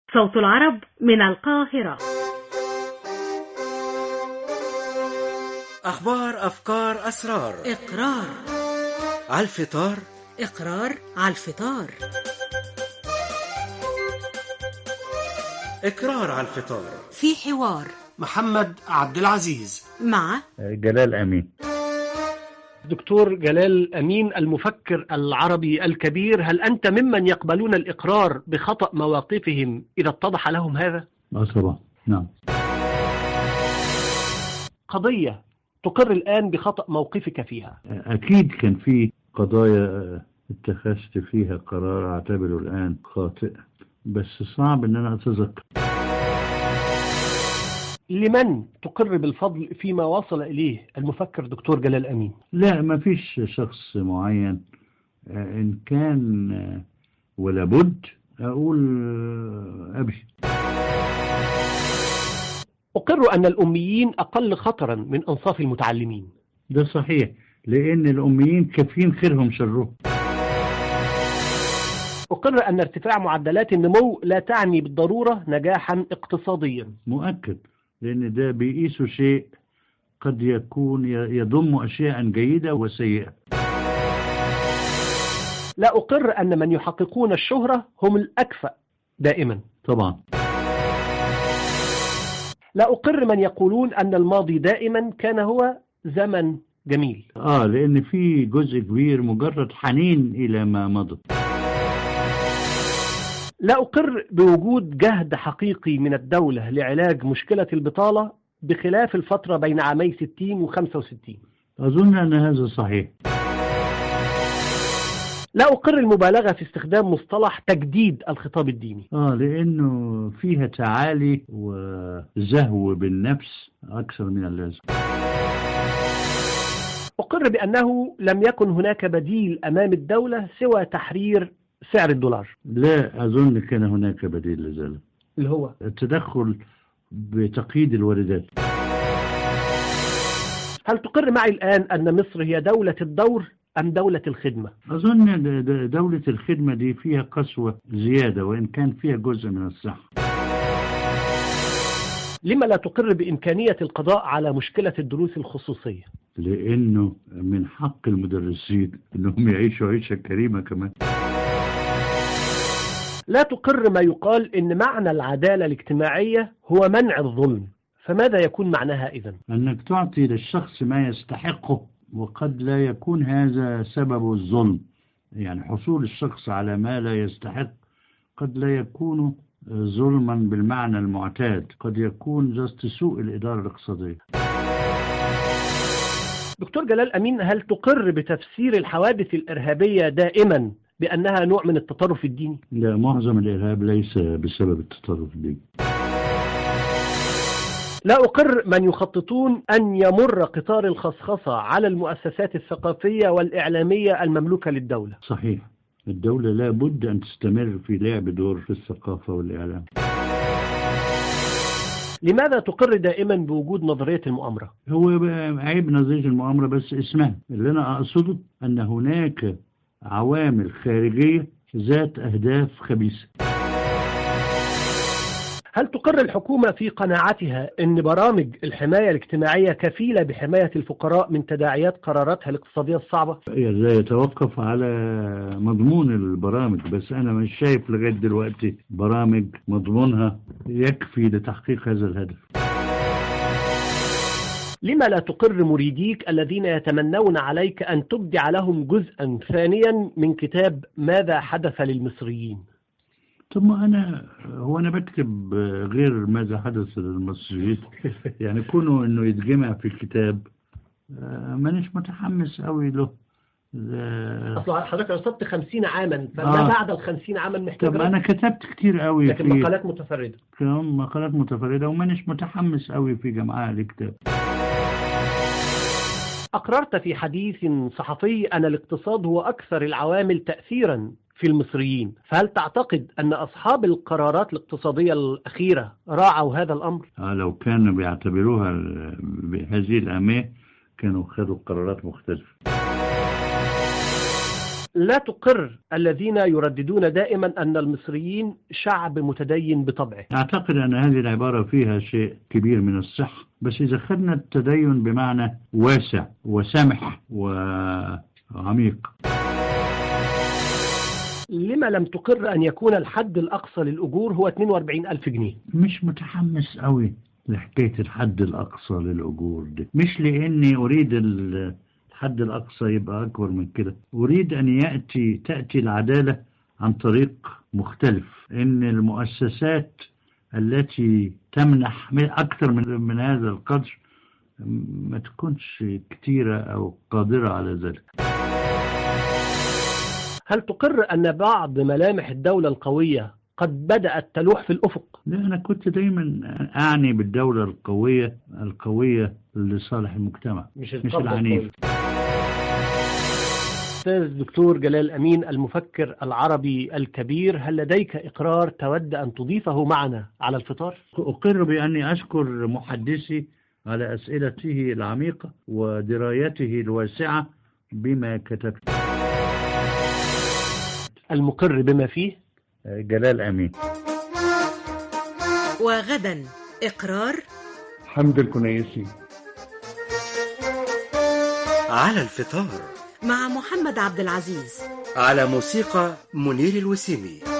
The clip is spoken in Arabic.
صوت العرب من القاهرة. أخبار، أفكار، أسرار. إقرار على الفطار. إقرار على الفطار. إقرار على الفطار. في حوار محمد عبد العزيز مع جلال أمين. دكتور جلال أمين، المفكر العربي الكبير، هل أنت ممن يقبلون الإقرار بخطأ مواقفهم إذا اتضح لهم هذا؟ طبعا، نعم. قضية تقر الآن بخطأ موقفك فيها. أكيد كان في قضايا اتخذت فيها قرار أعتبره الآن خاطئ، بس صعب أن أنا أتذكر. لمن تقر بالفضل فيما وصل إليه المفكر دكتور جلال أمين؟ لا، ما فيش شخص معين. إن كان ولا بد أقول أبي. أقر أن الأميين أقل خطرا من أنصاف المتعلمين. ده صحيح، لأن الأميين كافيين خيرهم شرهم. أقر أن ارتفاع معدلات النمو لا تعني بالضرورة نجاحا اقتصاديا. مؤكد، لأن ده بيقيسوا شيء قد يكون يضم أشياء جيدة وسيئة. لا أقر أن من يحققون الشهرة هم الأكفأ دائما. طبعا. لا أقر من يقولون أن الماضي دائما كان هو زمن جميل. لأن في جزء كبير مجرد حنين إلى ما مضى. لا أقر بوجود جهد حقيقي من الدولة لعلاج مشكلة البطالة بخلاف الفترة بين عامي 60 و 65. أظن أن هذا صحيح. لا أقر المبالغة في استخدام مصطلح تجديد الخطاب الديني. لأنه فيها تعالي وزهو بالنفس أكثر من اللازم. أقر بأنه لم يكن هناك بديل أمام الدولة سوى تحرير سعر الدولار. لا أظن كان هناك بديل لذلك، اللي هو التدخل بتقييد الواردات. هل تقر معي الآن أن مصر هي دولة الدور أم دولة الخدمة؟ أظن دولة الخدمة دي فيها قسوة زيادة، وإن كان فيها جزء من الصحة. لما لا تقر بإمكانية القضاء على مشكلة الدروس الخصوصية؟ لأنه من حق المدرسين أنهم يعيشوا عيشة كريمة كمان. لا تقر ما يقال إن معنى العدالة الاجتماعية هو منع الظلم، فماذا يكون معناها إذن؟ أنك تعطي للشخص ما يستحقه، وقد لا يكون هذا سبب الظلم. يعني حصول الشخص على ما لا يستحق قد لا يكون ظلما بالمعنى المعتاد، قد يكون جست سوء الإدارة الاقتصادية. دكتور جلال أمين، هل تقر بتفسير الحوادث الإرهابية دائما بأنها نوع من التطرف الديني؟ لا، معظم الإرهاب ليس بسبب التطرف الديني. لا أقر من يخططون أن يمر قطار الخصخصة على المؤسسات الثقافية والإعلامية المملوكة للدولة. صحيح، الدولة لا بد أن تستمر في لعب دور في الثقافة والإعلام. لماذا تقر دائما بوجود نظرية المؤامرة؟ هو عيب نظرية المؤامرة بس اسمها. اللي أنا أقصده أن هناك عوامل خارجية ذات أهداف خبيثة. هل تقر الحكومة في قناعتها أن برامج الحماية الاجتماعية كفيلة بحماية الفقراء من تداعيات قراراتها الاقتصادية الصعبة؟ لا، يتوقف على مضمون البرامج، بس أنا مش شايف لغاية دلوقتي برامج مضمونها يكفي لتحقيق هذا الهدف. لما لا تقر مريديك الذين يتمنون عليك أن تبدع لهم جزءا ثانيا من كتاب ماذا حدث للمصريين؟ طب ما أنا بكتب غير ماذا حدث للمصريين. يعني كونه إنه يتجمع في الكتاب مانيش متحمس قوي له. أصلا حضرتك رصدت 50 عاما، فما بعد 50 عاما محتاج. طب أنا كتبت كتير قوي، لكن في مقالات متفردة. مقالات متفردة، ومانيش متحمس قوي في جمعها الكتاب. أقررت في حديث صحفي أن الاقتصاد هو أكثر العوامل تأثيرا في المصريين، فهل تعتقد أن أصحاب القرارات الاقتصادية الأخيرة راعوا هذا الأمر؟ لو كانوا بيعتبروها بهذه الأهمية كانوا خدوا قرارات مختلفة. لا تقر الذين يرددون دائما أن المصريين شعب متدين بطبعه. أعتقد أن هذه العبارة فيها شيء كبير من الصحة، بس إذا خدنا التدين بمعنى واسع وسمح وعميق. لما لم تقر أن يكون الحد الأقصى للأجور هو 42,000 جنيه؟ مش متحمس قوي لحكاية الحد الأقصى للأجور دي، مش لأني أريد الحد الأقصى يبقى أكبر من كده، أريد أن تأتي العدالة عن طريق مختلف، إن المؤسسات التي تمنح أكثر من هذا القدر ما تكونش كتيرة أو قادرة على ذلك. هل تقر أن بعض ملامح الدولة القوية قد بدأت تلوح في الأفق؟ لا، أنا كنت دايما أعني بالدولة القوية لصالح المجتمع مش العنيف. أستاذ دكتور جلال أمين المفكر العربي الكبير، هل لديك إقرار تود أن تضيفه معنا على الفطار؟ أقر بأني أشكر محدثي على أسئلته العميقة ودرايته الواسعة بما كتبت. المقر بما فيه جلال أمين. وغدا إقرار حمد الكنيسي. على الفطار مع محمد عبد العزيز، على موسيقى منير الوسيمي.